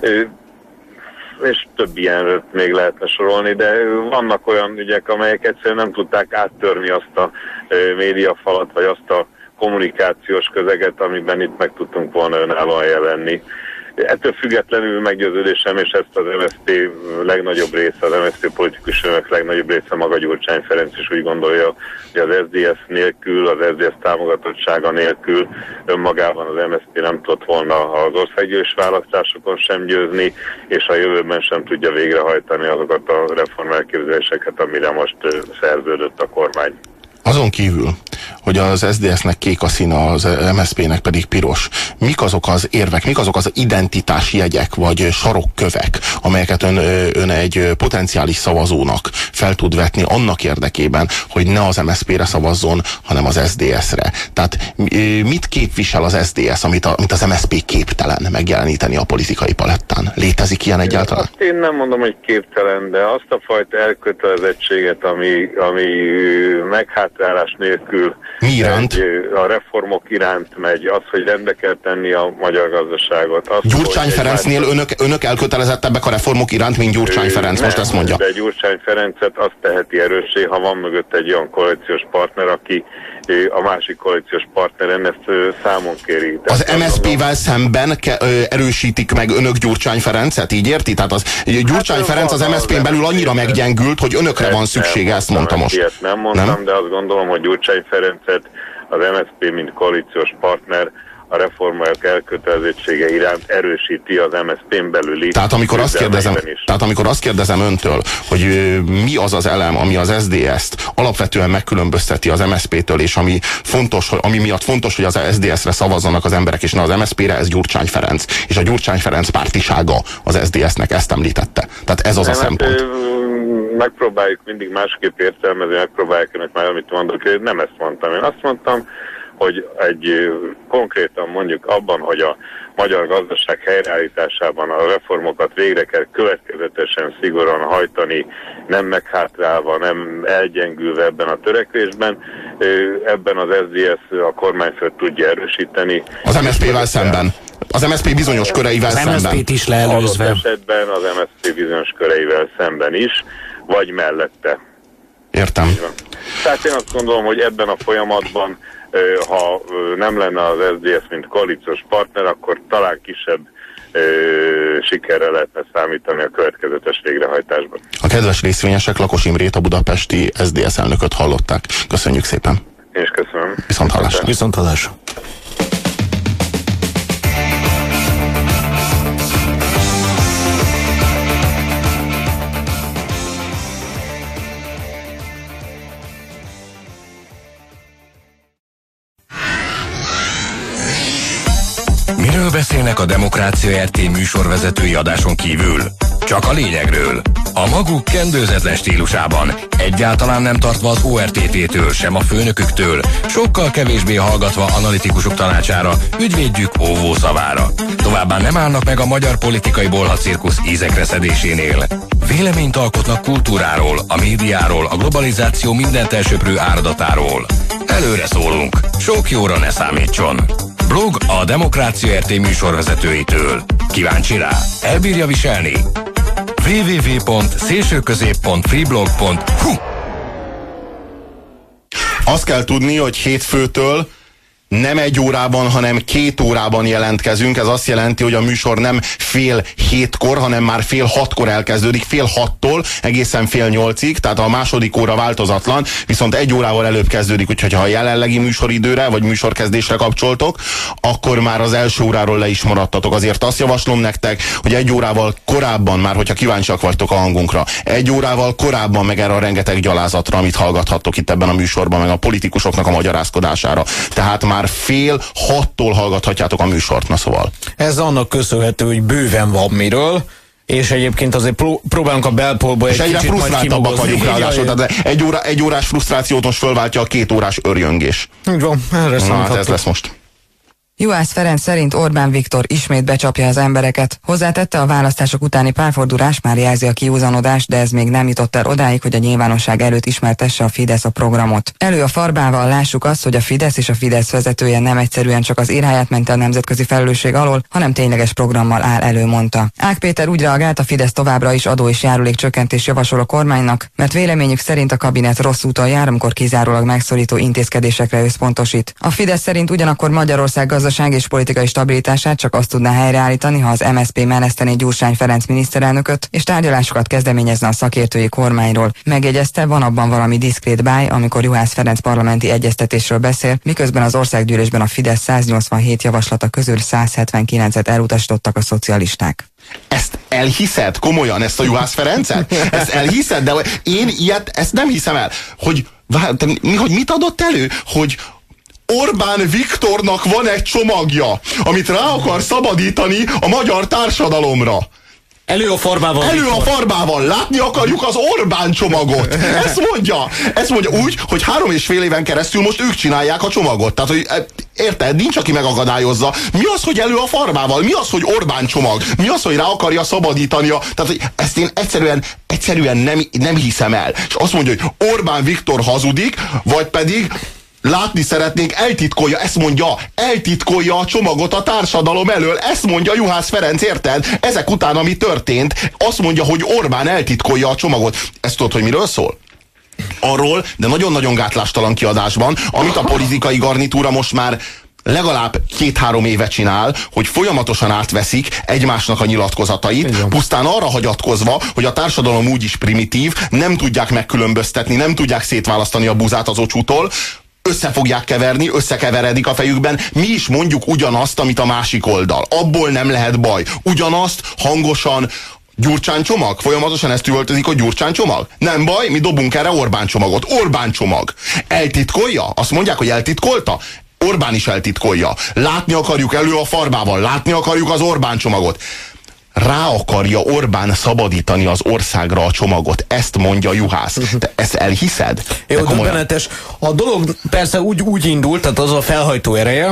És több ilyenről még lehetne sorolni, de vannak olyan ügyek, amelyek egyszerűen nem tudták áttörni azt a médiafalat, vagy azt a kommunikációs közeget, amiben itt meg tudtunk volna önállóan jelenni. Ettől függetlenül meggyőződésem, és ezt az em es zé pé legnagyobb része, az em es zé pé politikusok legnagyobb része maga Gyurcsány Ferenc is úgy gondolja, hogy az es zé es nélkül, az es zé es támogatottsága nélkül önmagában az em es zé pé nem tudott volna az országgyűlési választásokon sem győzni, és a jövőben sem tudja végrehajtani azokat a reformelképzeléseket, amire most szerződött a kormány. Azon kívül, hogy az es zé es-nek kék a színe, az em es zé pének pedig piros, mik azok az érvek, mik azok az identitási jegyek, vagy sarokkövek, amelyeket ön, ön egy potenciális szavazónak fel tud vetni annak érdekében, hogy ne az em es zé pére szavazzon, hanem az es zé es-re. Tehát mit képvisel az es zé es, amit, a, amit az em es zé pé képtelen megjeleníteni a politikai palettán? Létezik ilyen egyáltalán? Azt én nem mondom, hogy képtelen, de azt a fajta elkötelezettséget, ami, ami meghátrálás nélkül mi iránt? Egy, a reformok iránt megy, az, hogy rendbe kell tenni a magyar gazdaságot. Az, Gyurcsány Ferencnél önök, önök elkötelezettebbek a reformok iránt, mint Gyurcsány Ferenc, nem, most ezt mondja. De Gyurcsány Ferencet azt teheti erőssé, ha van mögött egy olyan koalíciós partner, aki a másik koalíciós partneren ezt számon kéri. Az em es zé pével szemben ke- erősítik meg önök Gyurcsány Ferencet, így érti? Tehát az, Gyurcsány hát, Ferenc az em es zé pén belül annyira meggyengült, hogy önökre van szüksége, ezt mondta most. Ilyet nem mondtam, nem? De azt gondolom, hogy Gyurcsány Ferencet az em es zé pé, mint koalíciós partner, a reformok elkötelezettsége iránt erősíti az em es zé pén belüli. Tehát amikor, azt kérdezem, tehát amikor azt kérdezem öntől, hogy mi az az elem, ami az es zé es-t alapvetően megkülönbözteti az em es zé pétől, és ami, fontos, ami miatt fontos, hogy az es zé es-re szavazzanak az emberek, és ne az em es zé pére, ez Gyurcsány Ferenc. És a Gyurcsány Ferenc pártisága az es zé es-nek ezt említette. Tehát ez az nem, a szempont. Hát, megpróbáljuk mindig másképp értelmezni, megpróbáljuk önök már, amit mondok, hogy nem ezt mondtam. Én azt mondtam, hogy egy konkrétan mondjuk abban, hogy a magyar gazdaság helyreállításában a reformokat végre kell következetesen, szigorúan hajtani, nem meghátrálva, nem elgyengülve ebben a törekvésben, ebben az es zé es a kormányfőt tudja erősíteni. Az em es zé pével szemben. Az em es zé pé bizonyos köreivel szemben. Az em es zé pét is leelőzve. Adott esetben az em es zé pé bizonyos köreivel szemben is, vagy mellette. Értem. Tehát én azt gondolom, hogy ebben a folyamatban, ha nem lenne az es zé es, mint koalíciós partner, akkor talán kisebb sikerre lehetne számítani a következetes végrehajtásban. A kedves részvényesek Lakos Imrét, a budapesti es zé es elnököt hallották. Köszönjük szépen. Én is köszönöm. Viszont hallásra. Viszont hallásra. Miről beszélnek a Demokrácia er té műsorvezetői adáson kívül? Csak a lényegről. A maguk kendőzetlen stílusában, egyáltalán nem tartva az o er té té-től, sem a főnöküktől, sokkal kevésbé hallgatva analitikusok tanácsára, ügyvédjük óvó szavára. Továbbá nem állnak meg a magyar politikai bolhacirkusz ízekre szedésénél. Véleményt alkotnak kultúráról, a médiáról, a globalizáció mindent elsöprő áradatáról. Előre szólunk, sok jóra ne számítson. Blog a Demokrácia er té műsorvezetőitől. Kíváncsi rá? Elbírja viselni? double-u double-u double-u pont szélsőközép pont freeblog pont hu Azt kell tudni, hogy hétfőtől nem egy órában, hanem két órában jelentkezünk. Ez azt jelenti, hogy a műsor nem fél hétkor, hanem már fél hatkor elkezdődik, fél hattól egészen fél nyolcig, tehát a második óra változatlan, viszont egy órával előbb kezdődik, úgyhogy ha a jelenlegi műsoridőre vagy műsorkezdésre kapcsoltok, akkor már az első óráról le is maradtatok. Azért azt javaslom nektek, hogy egy órával korábban, már hogyha kíváncsiak vagytok a hangunkra, egy órával korábban meg erre a rengeteg gyalázatra, amit hallgathattok itt ebben a műsorban, meg a politikusoknak a magyarázkodására. Tehát már fél hattól hallgathatjátok a műsort, na szóval. Ez annak köszönhető, hogy bőven van miről, és egyébként azért pró próbálunk a belpolba egy egyre kicsit majd frusztráltabbak vagyunk ráadásul, tehát egy, óra, egy órás frusztrációt most fölváltja a két órás örjöngés. Így van, erre Na, hát ez számíthatunk. lesz most. Juhász Ferenc szerint Orbán Viktor ismét becsapja az embereket. Hozzátette, a választások utáni párfordulás már jelzi a kiúzanodást, de ez még nem jutott el odáig, hogy a nyilvánosság előtt ismertesse a Fidesz a programot. Elő a farbával lássuk azt, hogy a Fidesz és a Fidesz vezetője nem egyszerűen csak az írháját mente a nemzetközi felelősség alól, hanem tényleges programmal áll elő, mondta. Ág Péter úgy reagált, a Fidesz továbbra is adó és járulék csökkentés javasol a kormánynak, mert véleményük szerint a kabinet rossz úton jár, amikor kizárólag megszorító intézkedésekre összpontosít. A Fidesz szerint ugyanakkor Magyarország gazdasági és politikai stabilitását csak azt tudná helyreállítani, ha az em es zé pé menesztené Gyurcsány Ferenc miniszterelnököt, és tárgyalásokat kezdeményezne a szakértői kormányról. Megjegyezte, van abban valami diszkrét báj, amikor Juhász Ferenc parlamenti egyeztetésről beszél, miközben az országgyűlésben a Fidesz száznyolcvanhét javaslata közül százhetvenkilencet elutasítottak a szocialisták. Ezt elhiszed? Komolyan ezt a Juhász Ferencet? Ezt elhiszed? De én ilyet, ezt nem hiszem el. Hogy, mi, hogy mit adott elő? Hogy Orbán Viktornak van egy csomagja, amit rá akar szabadítani a magyar társadalomra. Elő a farbával. Elő a farbával. Látni akarjuk az Orbán csomagot. Ezt mondja. Ezt mondja úgy, hogy három és fél éven keresztül most ők csinálják a csomagot. Tehát, hogy érted? Nincs, aki megakadályozza. Mi az, hogy elő a farbával? Mi az, hogy Orbán csomag? Mi az, hogy rá akarja szabadítani a... Tehát, hogy ezt én egyszerűen, egyszerűen nem, nem hiszem el. És azt mondja, hogy Orbán Viktor hazudik, vagy pedig látni szeretnék, eltitkolja, ezt mondja, eltitkolja a csomagot a társadalom elől, ezt mondja Juhász Ferenc, érted? Ezek után, ami történt, azt mondja, hogy Orbán eltitkolja a csomagot. Ezt tudod, hogy miről szól? Arról, de nagyon-nagyon gátlástalan kiadásban, amit a politikai garnitúra most már legalább két-három éve csinál, hogy folyamatosan átveszik egymásnak a nyilatkozatait, pusztán arra hagyatkozva, hogy a társadalom úgyis primitív, nem tudják megkülönböztetni, nem tudják szétválasztani a búzát az ocsútól, össze fogják keverni, összekeveredik a fejükben, mi is mondjuk ugyanazt, amit a másik oldal. Abból nem lehet baj. Ugyanazt hangosan. Gyurcsány csomag? Folyamatosan ezt üvöltözik, hogy Gyurcsány csomag? Nem baj, mi dobunk erre Orbán csomagot. Orbán csomag. Eltitkolja? Azt mondják, hogy eltitkolta? Orbán is eltitkolja. Látni akarjuk elő a farbával, látni akarjuk az Orbán csomagot. Rá akarja Orbán szabadítani az országra a csomagot. Ezt mondja Juhász. Te ezt elhiszed? Jó, döbbenetes. A dolog persze úgy, úgy indult, tehát az a felhajtó ereje,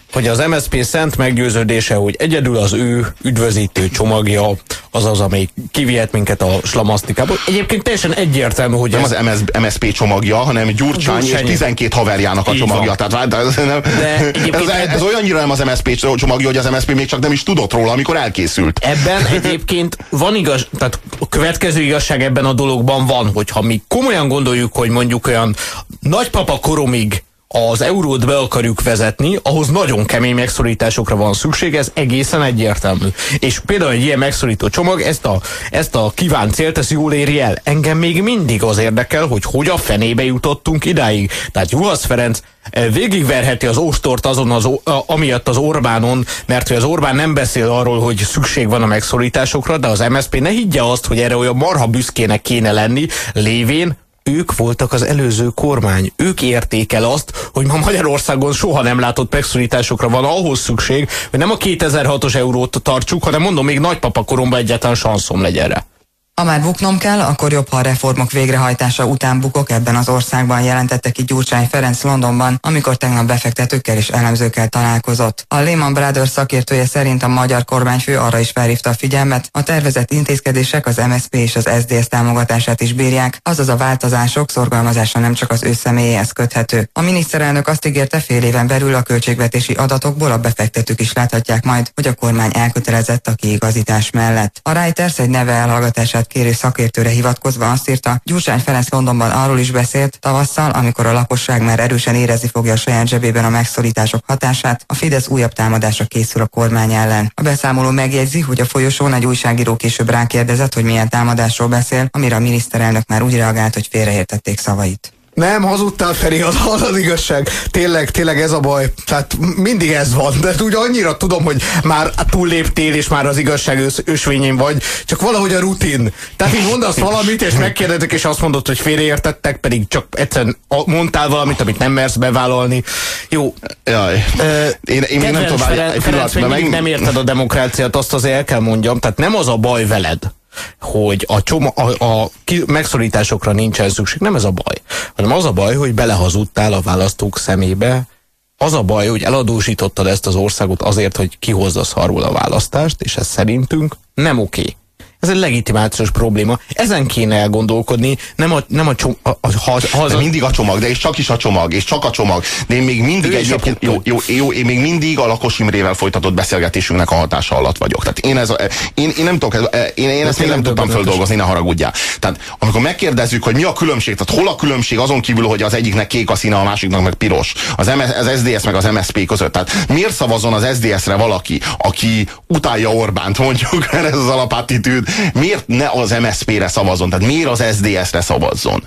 hogy az em es zé pé szent meggyőződése, hogy egyedül az ő üdvözítő csomagja az az, amely kivihet minket a slamasztikából. Egyébként teljesen egyértelmű, hogy nem ez... az em es zé pé csomagja, hanem Gyurcsány, Gyurcsány és tizenkét haverjának a csomagja. Tehát, ez, nem, ez, ez olyannyira nem az em es zé pé csomagja, hogy az em es zé pé még csak nem is tudott róla, amikor elkészült. Ebben egyébként van igaz, tehát a következő igazság ebben a dologban van, hogyha mi komolyan gondoljuk, hogy mondjuk olyan nagypapa koromig az eurót be akarjuk vezetni, ahhoz nagyon kemény megszorításokra van szükség, ez egészen egyértelmű. És például egy ilyen megszorító csomag ezt a, ezt a kívánt célt, ezt jól éri el. Engem még mindig az érdekel, hogy hogy a fenébe jutottunk idáig. Tehát Juhasz Ferenc végigverheti az ostort azon az, amiatt az Orbánon, mert hogy az Orbán nem beszél arról, hogy szükség van a megszorításokra, de az em es zé pé ne higgye azt, hogy erre olyan marha büszkének kéne lenni, lévén ők voltak az előző kormány. Ők érték el azt, hogy ma Magyarországon soha nem látott megszorításokra van ahhoz szükség, hogy nem a kétezer-hatos eurót tartsuk, hanem mondom, még nagypapa koromban egyáltalán sanszom legyen rá. Ha már buknom kell, akkor jobb, ha a reformok végrehajtása után bukok ebben az országban, jelentette ki Gyurcsány Ferenc Londonban, amikor tegnap befektetőkkel és elemzőkkel találkozott. A Lehman Brothers szakértője szerint a magyar kormányfő arra is felhívta a figyelmet, a tervezett intézkedések az em es zé pé és az es zé es támogatását is bírják, azaz a változások szorgalmazása nem csak az ő személyéhez köthető. A miniszterelnök azt ígérte, fél éven belül a költségvetési adatokból a befektetők is láthatják majd, hogy a kormány elkötelezett a kiigazítás mellett. A Reuters egy neve elhallgatását kérő szakértőre hivatkozva azt írta, Gyurcsány Ferenc Londonban arról is beszélt tavasszal, amikor a lakosság már erősen érezni fogja a saját zsebében a megszorítások hatását, a Fidesz újabb támadásra készül a kormány ellen. A beszámoló megjegyzi, hogy a folyosón egy újságíró később rákérdezett, hogy milyen támadásról beszél, amire a miniszterelnök már úgy reagált, hogy félreértették szavait. Nem, hazudtál, Feri, az, az az igazság. Tényleg, tényleg ez a baj. Tehát mindig ez van, de úgy annyira tudom, hogy már túlléptél, és már az igazság ős, ösvényén vagy, csak valahogy a rutin. Tehát így mondasz valamit, és megkérdezik, és azt mondod, hogy félreértettek, pedig csak egyszerűen mondtál valamit, amit nem mersz bevállalni. Jó. Jaj. Uh, én, én még nem tudom, Ferenc, Ferenc, még meg... nem érted a demokráciát, azt azért el kell mondjam. Tehát nem az a baj veled, hogy a, csoma, a, a megszorításokra nincsen szükség. Nem ez a baj, hanem az a baj, hogy belehazudtál a választók szemébe. Az a baj, hogy eladósítottad ezt az országot azért, hogy kihozza szarul a választást, és ez szerintünk nem oké. Ez egy legitimációs probléma. Ezen kéne elgondolkodni, nem a, nem a, csom, a, a, a, a de mindig a csomag, de és csak is a csomag, és csak a csomag. De én még mindig egyébként, jó, jó, jó, én még mindig a Lakos Imrével folytatott beszélgetésünknek a hatása alatt vagyok. Tehát én, ez a, én, én nem tudok, én, én ezt még nem tudtam földolgozni, ne haragudjál. Tehát amikor megkérdezzük, hogy mi a különbség, tehát hol a különbség azon kívül, hogy az egyiknek kék a színe, a másiknak meg piros, az, az es zé es meg az em es zé pé között. Tehát miért szavazzon az es zé es-re valaki, aki utálja Orbánt, mondjuk, mert ez az alapattitűd, miért ne az em es zé pére szavazzon? Tehát miért az es zé es-re szavazzon?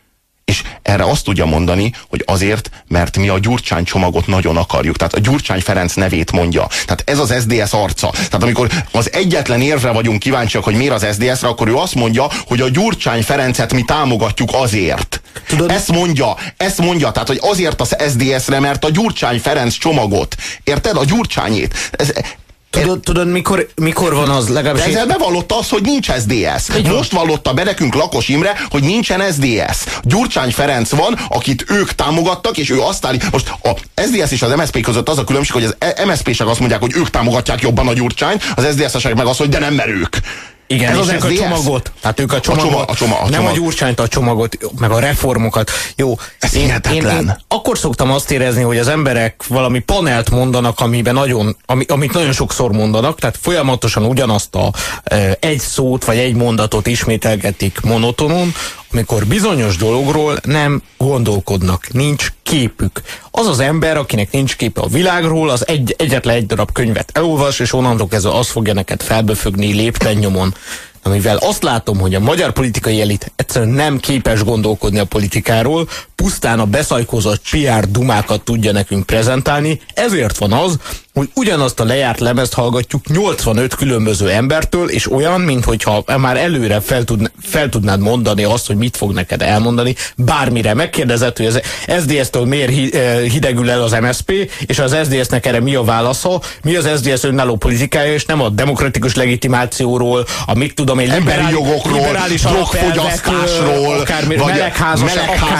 És erre azt tudja mondani, hogy azért, mert mi a Gyurcsány csomagot nagyon akarjuk. Tehát a Gyurcsány Ferenc nevét mondja. Tehát ez az es zé es arca. Tehát amikor az egyetlen érvre vagyunk kíváncsiak, hogy miért az es zé es-re, akkor ő azt mondja, hogy a Gyurcsány Ferencet mi támogatjuk azért. Tudod? Ezt mondja, ezt mondja, tehát hogy azért az es zé es-re, mert a Gyurcsány Ferenc csomagot. Érted? A Gyurcsányét. Ez, Tudod, tudod mikor, mikor van az legalábbis... De ezzel bevallotta az, hogy nincs es zé es. Most vallotta be nekünk Lakos Imre, hogy nincsen es zé es. Gyurcsány Ferenc van, akit ők támogattak, és ő azt állít... Most a es zé es és az em es zé pé között az a különbség, hogy az em es zé pé-sek azt mondják, hogy ők támogatják jobban a Gyurcsányt, az es zé es-esek meg azt, hogy de nem merők. Igen, ez és az ők a csomagot. Tehát ők a csomagot, a csoma, a csoma, a nem csomag. A Gyurcsányt, a csomagot, meg a reformokat. Jó, ez én, én, én akkor szoktam azt érezni, hogy az emberek valami panelt mondanak, amiben nagyon, ami, amit nagyon sokszor mondanak, tehát folyamatosan ugyanazt a e, egy szót vagy egy mondatot ismételgetik monotonon, amikor bizonyos dologról nem gondolkodnak, nincs képük. Az az ember, akinek nincs képe a világról, az egy, egyetlen egy darab könyvet elolvas, és onnantól kezdve azt fogja neked felböfögni lépten-nyomon. Amivel azt látom, hogy a magyar politikai elit egyszerűen nem képes gondolkodni a politikáról, pusztán a beszajkozott pé er dumákat tudja nekünk prezentálni, ezért van az, hogy ugyanazt a lejárt lemezt hallgatjuk nyolcvanöt különböző embertől, és olyan, minthogyha már előre fel, tud, fel tudnád mondani azt, hogy mit fog neked elmondani, bármire megkérdezett, hogy az es zé es-től miért hidegül el az em es zé pé, és az es zé es-nek erre mi a válasza, mi az es zé es önálló politikája, és nem a demokratikus legitimációról, a mit tudom én, emberi liberális, jogokról, liberális drogfogyasztásról, akármi, vagy melegházasság, melegházasságról,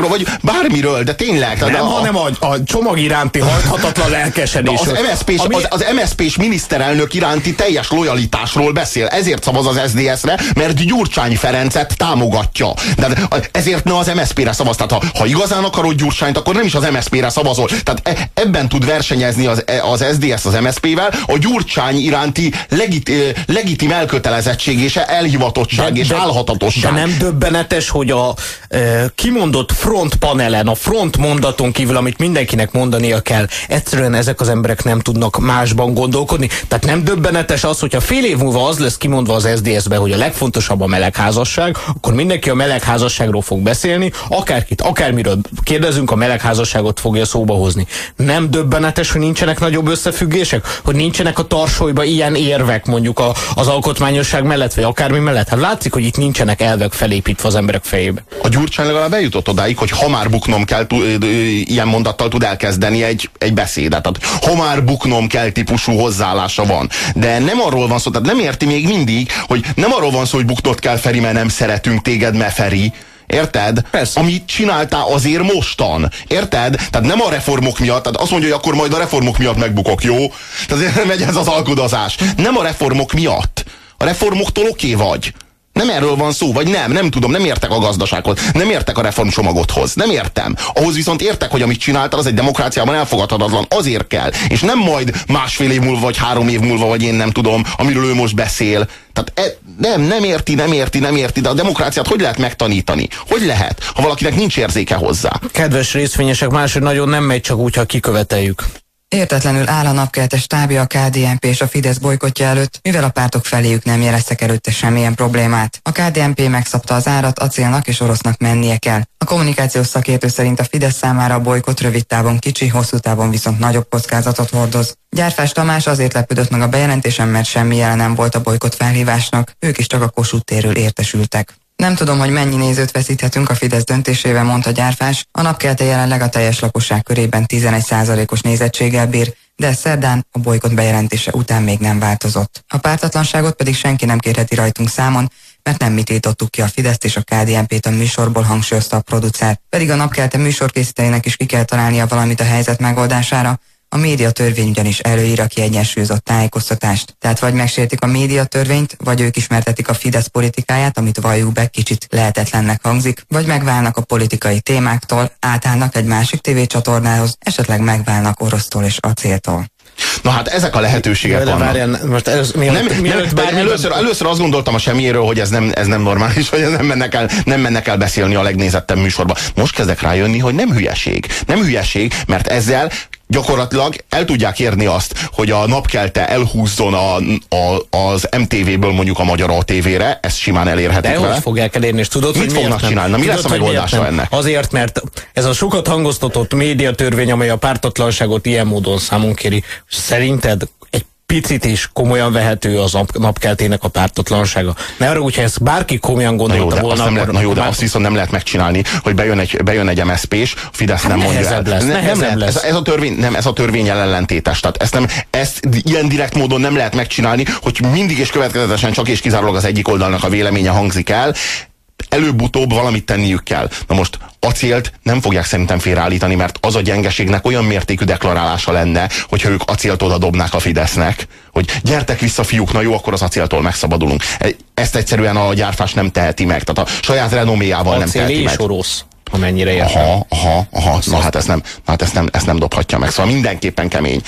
vagy bármiről, de tényleg. Nem, a, hanem a, a csomag iránti hajthatatlan lelkesedés. Az em es zé pés, ami... az, az em es zé pés miniszterelnök iránti teljes lojalitásról beszél. Ezért szavaz az es zé es-re, mert Gyurcsány Ferencet támogatja. De ezért ne az em es zé pére szavaz. Tehát ha, ha igazán akarod Gyurcsányt, akkor nem is az em es zé pére szavazol. Tehát e, ebben tud versenyezni az, az es zé es az em es zé pével, a Gyurcsány iránti legit, legitim elkötelezettség és elhivatottság de, és de, álhatatosság. De nem döbbenetes, hogy a e, kimondott front panelen, a front mondaton kívül, amit mindenkinek mondania kell, egyszerűen ezek az emberek nem tudnak másban gondolkodni. Tehát nem döbbenetes az, hogyha fél év múlva az lesz kimondva az es zé es-be, hogy a legfontosabb a melegházasság, akkor mindenki a melegházasságról fog beszélni, akárkit, akármiről kérdezünk, a melegházasságot fogja szóba hozni. Nem döbbenetes, hogy nincsenek nagyobb összefüggések? Hogy nincsenek a tarsolyban ilyen érvek mondjuk a, az alkotmányosság mellett, vagy akármi mellett? Hát látszik, hogy itt nincsenek elvek felépítve az emberek fejébe. A Gyurcsány legalább eljutott odáig, hogy ha már buknom kell, ilyen mondattal tud elkezdeni egy, egy beszédet. Tehát ha már buknom kell típusú hozzáállása van. De nem arról van szó, tehát nem érti még mindig, hogy nem arról van szó, hogy buknod kell, Feri, mert nem szeretünk téged, mert Feri. Érted? Persze. Amit csináltál azért mostan. Érted? Tehát nem a reformok miatt, tehát azt mondja, hogy akkor majd a reformok miatt megbukok, jó? Tehát azért megy ez az alkudozás. Nem a reformok miatt. A reformoktól oké vagy. Nem erről van szó, vagy nem, nem tudom, nem értek a gazdasághoz, nem értek a reformcsomagodhoz, nem értem. Ahhoz viszont értek, hogy amit csináltál, az egy demokráciában elfogadhatatlan, azért kell. És nem majd másfél év múlva, vagy három év múlva, vagy én nem tudom, amiről ő most beszél. Tehát e, nem, nem érti, nem érti, nem érti, de a demokráciát hogy lehet megtanítani? Hogy lehet, ha valakinek nincs érzéke hozzá? Kedves részvényesek, máshogy nagyon nem megy, csak úgy, ha kiköveteljük. Értetlenül áll a napkelte stábja a ká dé en pé és a Fidesz bolykotja előtt, mivel a pártok feléjük nem jeleztek előtte semmilyen problémát. A ká dé en pé megszabta az árat, acélnak és orosznak mennie kell. A kommunikációs szakértő szerint a Fidesz számára a bolykott rövid távon kicsi, hosszú távon viszont nagyobb kockázatot hordoz. Gyárfás Tamás azért lepődött meg a bejelentésen, mert semmi jele nem volt a bolykott felhívásnak, ők is csak a Kossuth térről értesültek. Nem tudom, hogy mennyi nézőt veszíthetünk a Fidesz döntésével, mondta Gyárfás. A napkelte jelenleg a teljes lakosság körében tizenegy százalékos nézettséggel bír, de szerdán a bolykott bejelentése után még nem változott. A pártatlanságot pedig senki nem kérheti rajtunk számon, mert nem mi tiltottuk ki a Fideszt és a ká dé en pét a műsorból, hangsúlyozta a producer. Pedig a napkelte műsorkészítőinek is ki kell találnia valamit a helyzet megoldására. A médiatörvény ugyanis előír a kiegyensúlyozott tájékoztatást. Tehát vagy megsértik a médiatörvényt, vagy ők ismertetik a Fidesz politikáját, amit valljuk be kicsit lehetetlennek hangzik, vagy megválnak a politikai témáktól, átállnak egy másik tévécsatornához, esetleg megválnak orosztól és acéltól. Na hát ezek a lehetőségek Jaj, vannak. Várján, most ez, mi, nem, mi, nem, bármi, először, először azt gondoltam a semmiéről, hogy ez nem, ez nem normális, hogy nem mennek, el, nem mennek el beszélni a legnézettebb műsorba. Most kezdek rájönni, hogy nem hülyeség. Nem hülyeség, mert ezzel gyakorlatilag el tudják érni azt, hogy a napkelte elhúzzon a, a, az em té véből mondjuk a Magyar á té vére, ezt simán elérhetik de vele. hogy fogják elérni, és tudod, mit hogy fognak csinálni? Na, mi tudod, lesz a megoldása ennek? Azért, mert ez a sokat hangoztatott médiatörvény, amely a pártatlanságot ilyen módon számon kéri, szerinted egy picit is komolyan vehető az napkeltének a pártatlansága. Ne arra, hogyha ezt bárki komolyan gondolta na jó, volna, azt akkor... Na jó, de azt viszont nem lehet megcsinálni, hogy bejön egy, bejön egy em es zé pés, a Fidesz hát nem mondja el. Lesz, ne, nem lehet, lesz. Ez, ez, a törvény, nem, ez a törvény ellentétes. Tehát ezt, nem, ezt ilyen direkt módon nem lehet megcsinálni, hogy mindig és következetesen csak és kizárólag az egyik oldalnak a véleménye hangzik el. Előbb-utóbb valamit tenniük kell. Na most acélt nem fogják szerintem félreállítani, mert az a gyengeségnek olyan mértékű deklarálása lenne, hogyha ők acélt oda dobnák a Fidesznek, hogy gyertek vissza fiúk, na jó, akkor az acéltól megszabadulunk. Ezt egyszerűen a Gyárfás nem teheti meg, tehát a saját renoméjával nem teheti meg. Acél és orosz, amennyire értem. Aha, aha, aha. Na hát ezt nem, na hát ezt nem, ezt nem dobhatja meg. Szóval mindenképpen kemény.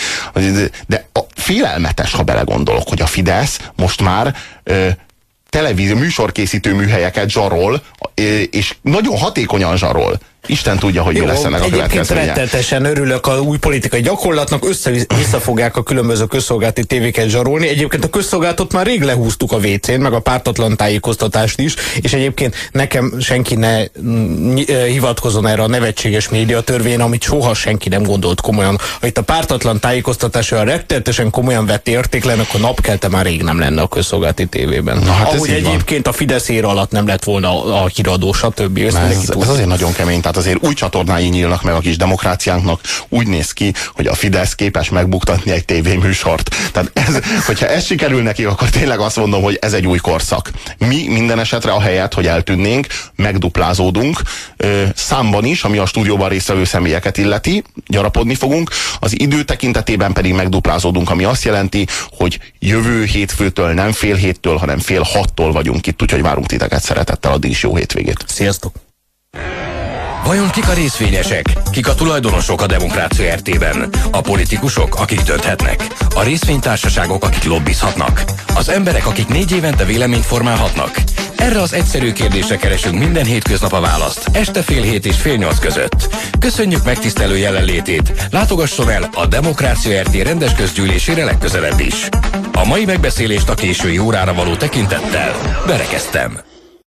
De a félelmetes, ha belegondolok, hogy a Fidesz most már ö, televízió, műsorkészítő műhelyeket zsarol, és nagyon hatékonyan zsarol. Isten tudja, hogy jó, mi lesz ennek a következménye. Egyébként rettetesen örülök a új politikai gyakorlatnak, össze-vissza fogják a különböző közszolgálati tévéket zsarolni. Egyébként a közszolgáltat már rég lehúztuk a vécén, meg a pártatlan tájékoztatást is, és egyébként nekem senki ne hivatkozzon erre a nevetséges médiatörvény, amit soha senki nem gondolt komolyan. Ha itt a pártatlan tájékoztatás olyan rettetesen komolyan vett érték lenne, akkor napkelte már rég nem lenne a közszolgálati tévében. Na, hát ahogy egyébként van. A Fidesz ér alatt nem lett volna a, a híradó, stb. Ez, ez, ez azért nagyon kemény. Tehát azért új csatornái nyílnak meg a kis demokráciánknak. Úgy néz ki, hogy a Fidesz képes megbuktatni egy tévéműsort. Tehát ez, hogyha ez sikerül neki, akkor tényleg azt mondom, hogy ez egy új korszak. Mi minden esetre ahelyett, hogy eltűnnénk, megduplázódunk, számban is, ami a stúdióban résztvevő személyeket illeti, gyarapodni fogunk, az idő tekintetében pedig megduplázódunk, ami azt jelenti, hogy jövő hétfőtől nem fél héttől, hanem fél hattól vagyunk itt, úgyhogy várunk titeket szeretettel, addig is jó hétvégét. Sziasztok! Vajon kik a részvényesek? Kik a tulajdonosok a Demokrácia er té-ben? A politikusok, akik dönthetnek? A részvénytársaságok, akik lobbizhatnak? Az emberek, akik négy évente véleményt formálhatnak? Erre az egyszerű kérdésre keresünk minden hétköznap a választ, este fél hét és fél nyolc között. Köszönjük megtisztelő jelenlétét, látogasson el a Demokrácia er té rendes közgyűlésére legközelebb is. A mai megbeszélést a késői órára való tekintettel berekeztem.